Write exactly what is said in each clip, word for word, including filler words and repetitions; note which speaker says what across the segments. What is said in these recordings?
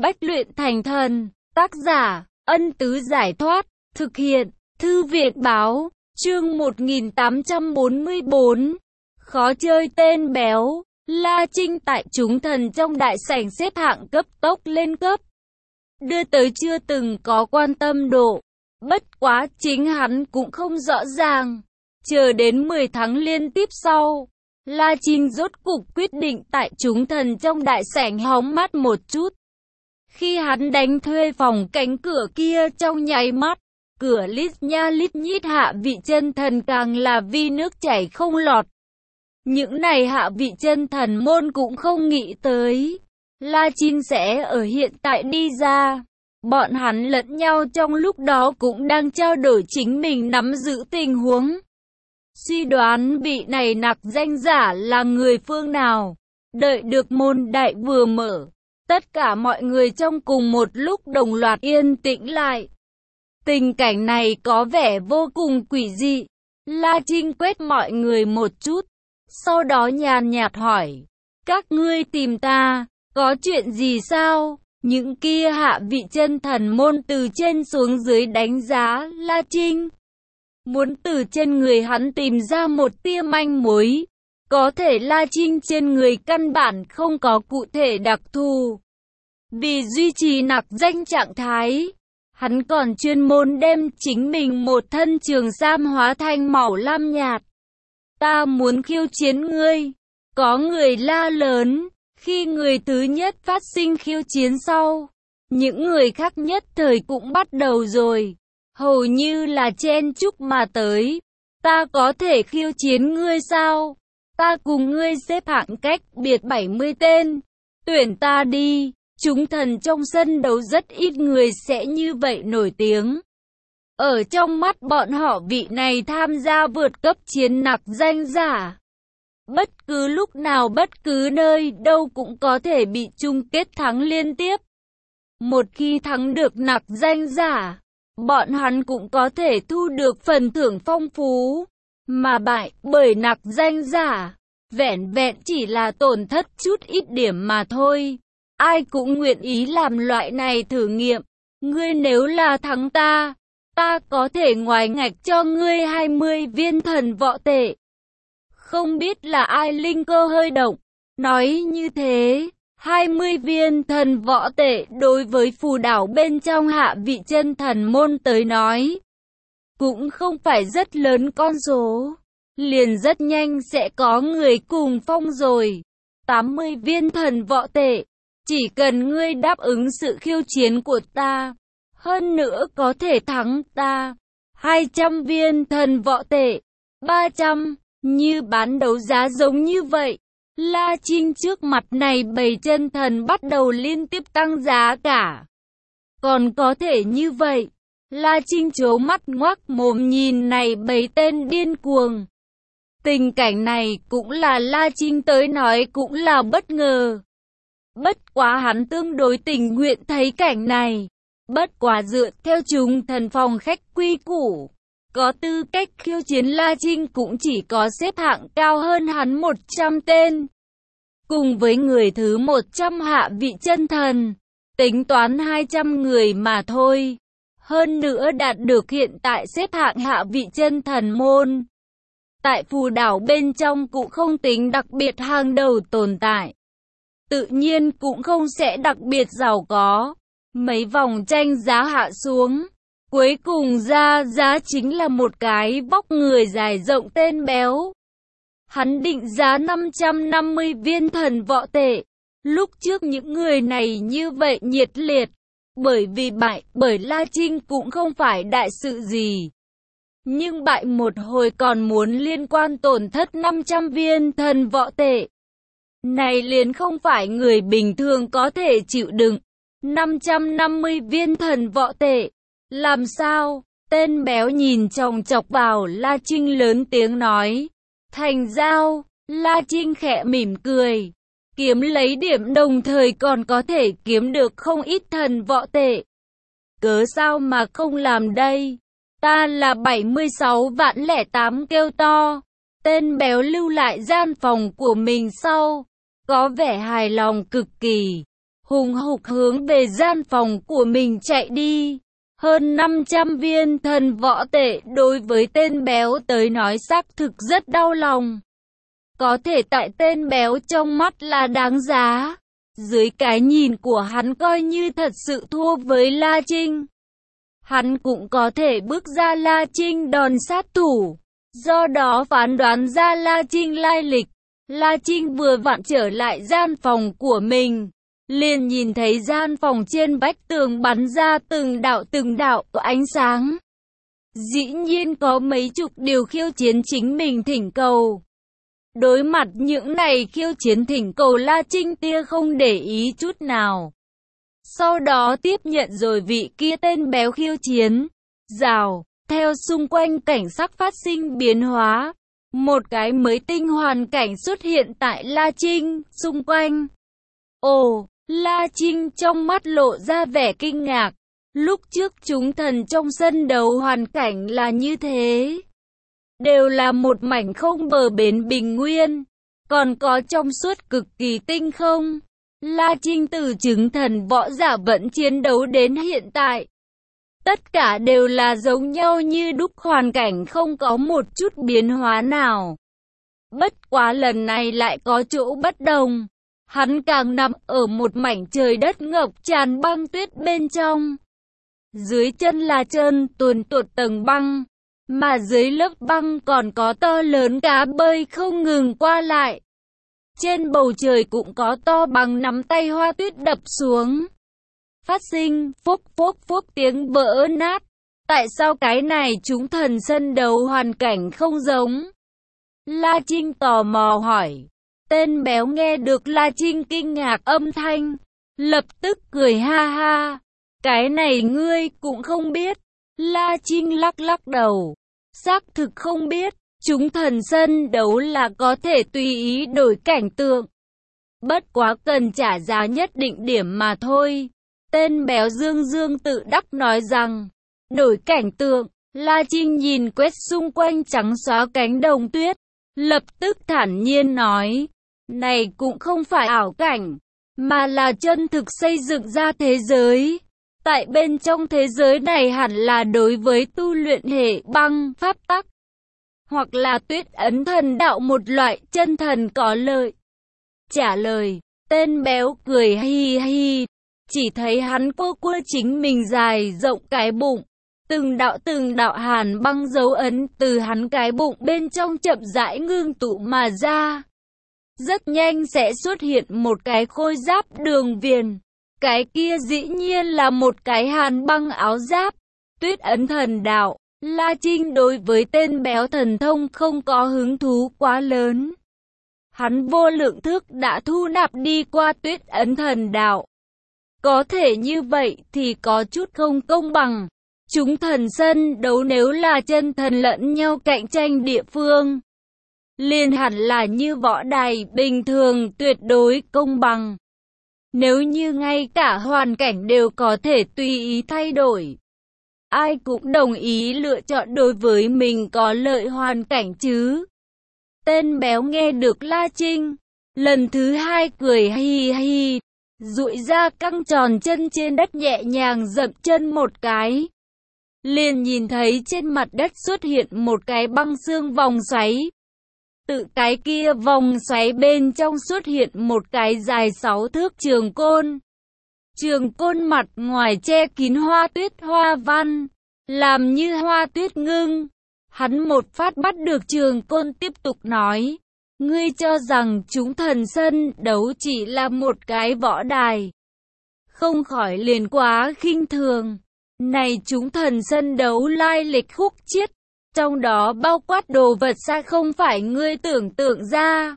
Speaker 1: Bách luyện thành thần. Tác giả, Ân Tứ Giải Thoát. Thực hiện, Thư viện Báo. Chương một nghìn tám trăm bốn mươi tư. Khó chơi tên béo. La Trinh tại chúng thần trong đại sảnh xếp hạng cấp tốc lên cấp. Đưa tới chưa từng có quan tâm độ. Bất quá chính hắn cũng không rõ ràng. Chờ đến mười tháng liên tiếp sau, La Trinh rốt cục quyết định tại chúng thần trong đại sảnh hóng mát một chút. Khi hắn đánh thuê phòng cánh cửa kia trong nháy mắt, cửa lít nha lít nhít hạ vị chân thần càng là vi nước chảy không lọt. Những này hạ vị chân thần môn cũng không nghĩ tới La Trinh sẽ ở hiện tại đi ra. Bọn hắn lẫn nhau trong lúc đó cũng đang trao đổi chính mình nắm giữ tình huống. Suy đoán vị này nặc danh giả là người phương nào. Đợi được môn đại vừa mở, tất cả mọi người trong cùng một lúc đồng loạt yên tĩnh lại. Tình cảnh này có vẻ vô cùng quỷ dị. La Trinh quét mọi người một chút, sau đó nhàn nhạt hỏi: các ngươi tìm ta, có chuyện gì sao? Những kia hạ vị chân thần môn từ trên xuống dưới đánh giá La Trinh, muốn từ trên người hắn tìm ra một tia manh mối. Có thể La Trinh trên người căn bản không có cụ thể đặc thù. Vì duy trì nặc danh trạng thái, hắn còn chuyên môn đem chính mình một thân trường sam hóa thành màu lam nhạt. Ta muốn khiêu chiến ngươi. Có người la lớn. Khi người thứ nhất phát sinh khiêu chiến sau, những người khác nhất thời cũng bắt đầu rồi. Hầu như là chen chúc mà tới. Ta có thể khiêu chiến ngươi sao? Ta cùng ngươi xếp hạng cách biệt bảy mươi tên. Tuyển ta đi. Chúng thần trong sân đấu rất ít người sẽ như vậy nổi tiếng. Ở trong mắt bọn họ vị này tham gia vượt cấp chiến nặc danh giả, bất cứ lúc nào bất cứ nơi đâu cũng có thể bị chung kết thắng liên tiếp. Một khi thắng được nặc danh giả, bọn hắn cũng có thể thu được phần thưởng phong phú. Mà bại bởi nặc danh giả, vẻn vẹn chỉ là tổn thất chút ít điểm mà thôi. Ai cũng nguyện ý làm loại này thử nghiệm. Ngươi nếu là thắng ta, ta có thể ngoài ngạch cho ngươi hai mươi viên thần võ tệ. Không biết là ai linh cơ hơi động, nói như thế, hai mươi viên thần võ tệ đối với phù đảo bên trong hạ vị chân thần môn tới nói, cũng không phải rất lớn con số. Liền rất nhanh sẽ có người cùng phong rồi. tám mươi viên thần võ tệ. Chỉ cần ngươi đáp ứng sự khiêu chiến của ta, hơn nữa có thể thắng ta. hai trăm viên thần võ tệ. ba trăm. Như bán đấu giá giống như vậy. La Trinh trước mặt này bầy chân thần bắt đầu liên tiếp tăng giá cả. Còn có thể như vậy. La Trinh trố mắt ngoác mồm nhìn này bầy tên điên cuồng. Tình cảnh này cũng là La Trinh tới nói cũng là bất ngờ. Bất quá hắn tương đối tình nguyện thấy cảnh này. Bất quá dựa theo chúng thần phòng khách quy củ, có tư cách khiêu chiến La Trinh cũng chỉ có xếp hạng cao hơn hắn một trăm tên. Cùng với người thứ một trăm hạ vị chân thần, tính toán hai trăm người mà thôi. Hơn nữa đạt được hiện tại xếp hạng hạ vị chân thần môn. Tại phù đảo bên trong cũng không tính đặc biệt hàng đầu tồn tại. Tự nhiên cũng không sẽ đặc biệt giàu có. Mấy vòng tranh giá hạ xuống, cuối cùng ra giá chính là một cái vóc người dài rộng tên béo. Hắn định giá năm trăm năm mươi viên thần võ tệ. Lúc trước những người này như vậy nhiệt liệt, bởi vì bại bởi La Trinh cũng không phải đại sự gì. Nhưng bại một hồi còn muốn liên quan tổn thất năm trăm viên thần võ tệ. Này liền không phải người bình thường có thể chịu đựng. năm trăm năm mươi viên thần võ tệ. Làm sao? Tên béo nhìn chòng chọc vào La Trinh lớn tiếng nói. Thành giao. La Trinh khẽ mỉm cười. Kiếm lấy điểm đồng thời còn có thể kiếm được không ít thần võ tệ. Cớ sao mà không làm đây? Ta là bảy mươi sáu vạn lẻ tám kêu to. Tên béo lưu lại gian phòng của mình sau, có vẻ hài lòng cực kỳ. hùng hục hướng về gian phòng của mình chạy đi. Hơn năm trăm viên thần võ tệ đối với tên béo tới nói xác thực rất đau lòng. Có thể tại tên béo trong mắt là đáng giá. Dưới cái nhìn của hắn coi như thật sự thua với La Trinh. Hắn cũng có thể bước ra La Trinh đòn sát thủ. Do đó phán đoán ra La Trinh lai lịch. La Trinh vừa vặn trở lại gian phòng của mình. Liền nhìn thấy gian phòng trên vách tường bắn ra từng đạo từng đạo ánh sáng. Dĩ nhiên có mấy chục điều khiêu chiến chính mình thỉnh cầu. Đối mặt những này khiêu chiến thỉnh cầu, La Trinh tia không để ý chút nào. Sau đó tiếp nhận rồi vị kia tên béo khiêu chiến. Rào, theo xung quanh cảnh sắc phát sinh biến hóa. Một cái mới tinh hoàn cảnh xuất hiện tại La Trinh, xung quanh. Ồ, La Trinh trong mắt lộ ra vẻ kinh ngạc. Lúc trước chúng thần trong sân đấu hoàn cảnh là như thế. Đều là một mảnh không bờ bến bình nguyên. Còn có trong suốt cực kỳ tinh không. La Trinh từ chứng thần võ giả vẫn chiến đấu đến hiện tại. Tất cả đều là giống nhau như đúc, hoàn cảnh không có một chút biến hóa nào. Bất quá lần này lại có chỗ bất đồng. Hắn càng nằm ở một mảnh trời đất ngập tràn băng tuyết bên trong. Dưới chân là trơn tuồn tuột tầng băng, mà dưới lớp băng còn có to lớn cá bơi không ngừng qua lại. Trên bầu trời cũng có to bằng nắm tay hoa tuyết đập xuống. Phát sinh phốc phốc phốc tiếng vỡ nát. Tại sao cái này chúng thần sân đấu hoàn cảnh không giống? La Trinh tò mò hỏi. Tên béo nghe được La Trinh kinh ngạc âm thanh, lập tức cười ha ha. Cái này ngươi cũng không biết. La Trinh lắc lắc đầu. Xác thực không biết. Chúng thần sân đấu là có thể tùy ý đổi cảnh tượng. Bất quá cần trả giá nhất định điểm mà thôi. Tên béo dương dương tự đắc nói rằng. Đổi cảnh tượng. La Trinh nhìn quét xung quanh trắng xóa cánh đồng tuyết. Lập tức thản nhiên nói. Này cũng không phải ảo cảnh, mà là chân thực xây dựng ra thế giới. Tại bên trong thế giới này hẳn là đối với tu luyện hệ băng pháp tắc, hoặc là tuyết ấn thần đạo một loại chân thần có lợi. Trả lời, tên béo cười hi hi, chỉ thấy hắn cua cua chính mình dài rộng cái bụng. Từng đạo từng đạo hàn băng dấu ấn từ hắn cái bụng bên trong chậm rãi ngưng tụ mà ra. Rất nhanh sẽ xuất hiện một cái khôi giáp đường viền. Cái kia dĩ nhiên là một cái hàn băng áo giáp. Tuyết ấn thần đạo. La Trinh đối với tên béo thần thông không có hứng thú quá lớn. Hắn vô lượng thức đã thu nạp đi qua tuyết ấn thần đạo. Có thể như vậy thì có chút không công bằng. Chúng thần sân đấu nếu là chân thần lẫn nhau cạnh tranh địa phương, liền hẳn là như võ đài bình thường tuyệt đối công bằng. Nếu như ngay cả hoàn cảnh đều có thể tùy ý thay đổi, ai cũng đồng ý lựa chọn đối với mình có lợi hoàn cảnh chứ. Tên béo nghe được La Trinh, lần thứ hai cười hi hi, duỗi ra căng tròn chân trên đất nhẹ nhàng dậm chân một cái. Liền nhìn thấy trên mặt đất xuất hiện một cái băng xương vòng xoáy. Tự cái kia vòng xoáy bên trong xuất hiện một cái dài sáu thước trường côn. Trường côn mặt ngoài che kín hoa tuyết hoa văn, làm như hoa tuyết ngưng. Hắn một phát bắt được trường côn tiếp tục nói. Ngươi cho rằng chúng thần sân đấu chỉ là một cái võ đài, không khỏi liền quá khinh thường. Này chúng thần sân đấu lai lịch khúc chiết, trong đó bao quát đồ vật xa không phải ngươi tưởng tượng ra.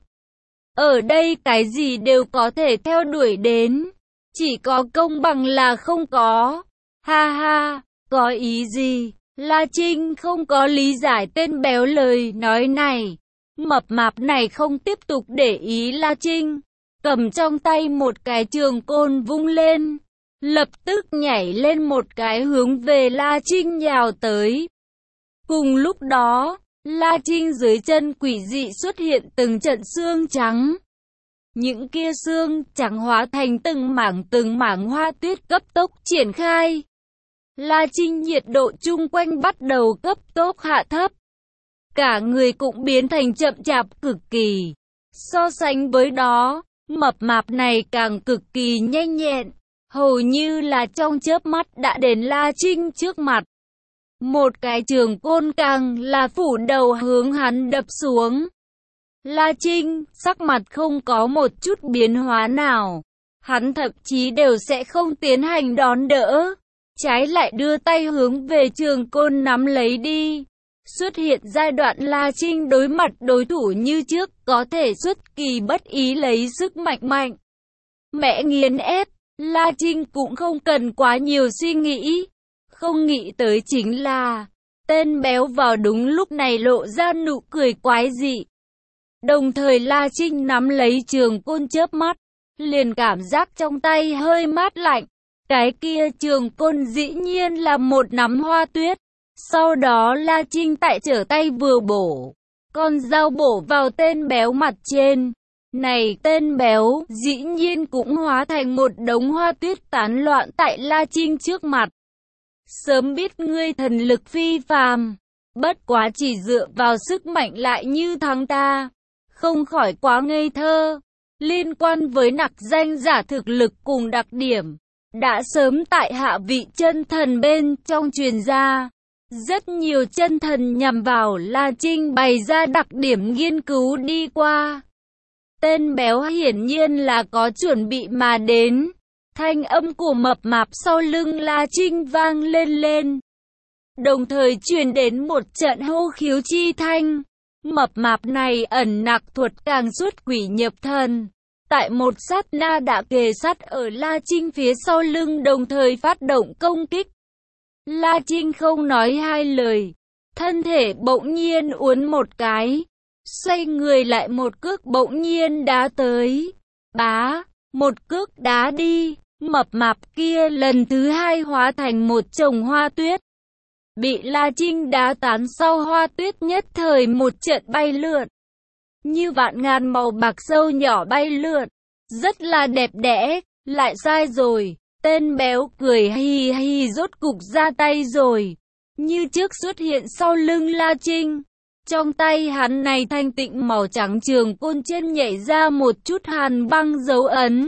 Speaker 1: Ở đây cái gì đều có thể theo đuổi đến, chỉ có công bằng là không có. Ha ha, có ý gì? La Trinh không có lý giải tên béo lời nói này. Mập mạp này không tiếp tục để ý La Trinh, cầm trong tay một cái trường côn vung lên, lập tức nhảy lên một cái hướng về La Trinh nhào tới. Cùng lúc đó, La Trinh dưới chân quỷ dị xuất hiện từng trận xương trắng. Những kia xương trắng hóa thành từng mảng từng mảng hoa tuyết cấp tốc triển khai. La Trinh nhiệt độ chung quanh bắt đầu cấp tốc hạ thấp. Cả người cũng biến thành chậm chạp cực kỳ. So sánh với đó, mập mạp này càng cực kỳ nhanh nhẹn, hầu như là trong chớp mắt đã đến La Trinh trước mặt. Một cái trường côn càng là phủ đầu hướng hắn đập xuống. La Trinh, sắc mặt không có một chút biến hóa nào. Hắn thậm chí đều sẽ không tiến hành đón đỡ. Trái lại đưa tay hướng về trường côn nắm lấy đi. Xuất hiện giai đoạn La Trinh đối mặt đối thủ như trước, có thể xuất kỳ bất ý lấy sức mạnh mạnh. Mẹ nghiền ép, La Trinh cũng không cần quá nhiều suy nghĩ. Không nghĩ tới chính là, tên béo vào đúng lúc này lộ ra nụ cười quái dị. Đồng thời La Trinh nắm lấy trường côn chớp mắt, liền cảm giác trong tay hơi mát lạnh. Cái kia trường côn dĩ nhiên là một nắm hoa tuyết. Sau đó La Trinh tại trở tay vừa bổ, con dao bổ vào tên béo mặt trên. Này tên béo dĩ nhiên cũng hóa thành một đống hoa tuyết tán loạn tại La Trinh trước mặt. Sớm biết ngươi thần lực phi phàm, bất quá chỉ dựa vào sức mạnh lại như thắng ta, không khỏi quá ngây thơ. Liên quan với nặc danh giả thực lực cùng đặc điểm, đã sớm tại hạ vị chân thần bên trong truyền ra. Rất nhiều chân thần nhằm vào La Trinh bày ra đặc điểm nghiên cứu đi qua. Tên béo hiển nhiên là có chuẩn bị mà đến. Thanh âm của mập mạp sau lưng La Trinh vang lên lên. Đồng thời truyền đến một trận hô khiếu chi thanh. Mập mạp này ẩn nặc thuật càng xuất quỷ nhập thần. Tại một sát na đã kề sát ở La Trinh phía sau lưng, đồng thời phát động công kích. La Trinh không nói hai lời, thân thể bỗng nhiên uốn một cái, xoay người lại một cước bỗng nhiên đá tới. Bá, một cước đá đi, mập mạp kia lần thứ hai hóa thành một chồng hoa tuyết. Bị La Trinh đá tán sau, hoa tuyết nhất thời một trận bay lượn. Như vạn ngàn màu bạc sâu nhỏ bay lượn, rất là đẹp đẽ. Lại sai rồi, tên béo cười hì hì, rốt cục ra tay rồi. Như trước xuất hiện sau lưng La Trinh. Trong tay hắn này thanh tịnh màu trắng trường côn trên nhảy ra một chút hàn băng dấu ấn.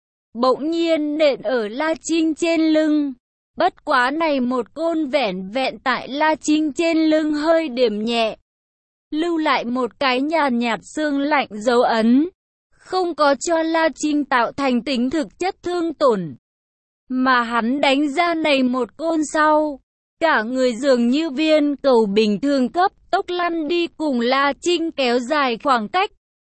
Speaker 1: Bỗng nhiên nện ở La Trinh trên lưng. Bất quá này một côn vẻn vẹn tại La Trinh trên lưng hơi điểm nhẹ, lưu lại một cái nhàn nhạt xương lạnh dấu ấn, không có cho La Trinh tạo thành tính thực chất thương tổn. Mà hắn đánh ra này một côn sau, cả người dường như viên cầu bình thường cấp tốc lăn đi cùng La Trinh kéo dài khoảng cách.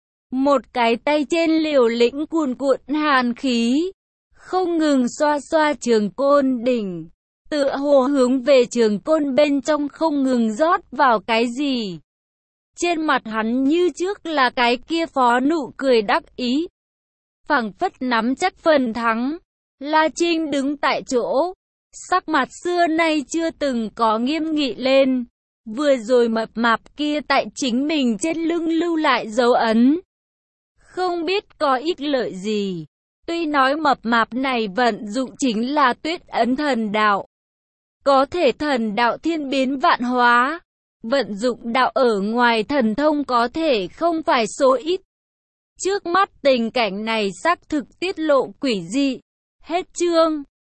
Speaker 1: Một cái tay trên liều lĩnh cuồn cuộn hàn khí, không ngừng xoa xoa trường côn đỉnh, tựa hồ hướng về trường côn bên trong không ngừng rót vào cái gì. Trên mặt hắn như trước là cái kia phó nụ cười đắc ý, phảng phất nắm chắc phần thắng. La Trinh đứng tại chỗ, sắc mặt xưa nay chưa từng có nghiêm nghị lên. Vừa rồi mập mạp kia tại chính mình trên lưng lưu lại dấu ấn, không biết có ích lợi gì. Tuy nói mập mạp này vận dụng chính là tuyết ấn thần đạo, có thể thần đạo thiên biến vạn hóa, vận dụng đạo ở ngoài thần thông có thể không phải số ít. Trước mắt tình cảnh này xác thực tiết lộ quỷ dị. Hết chương.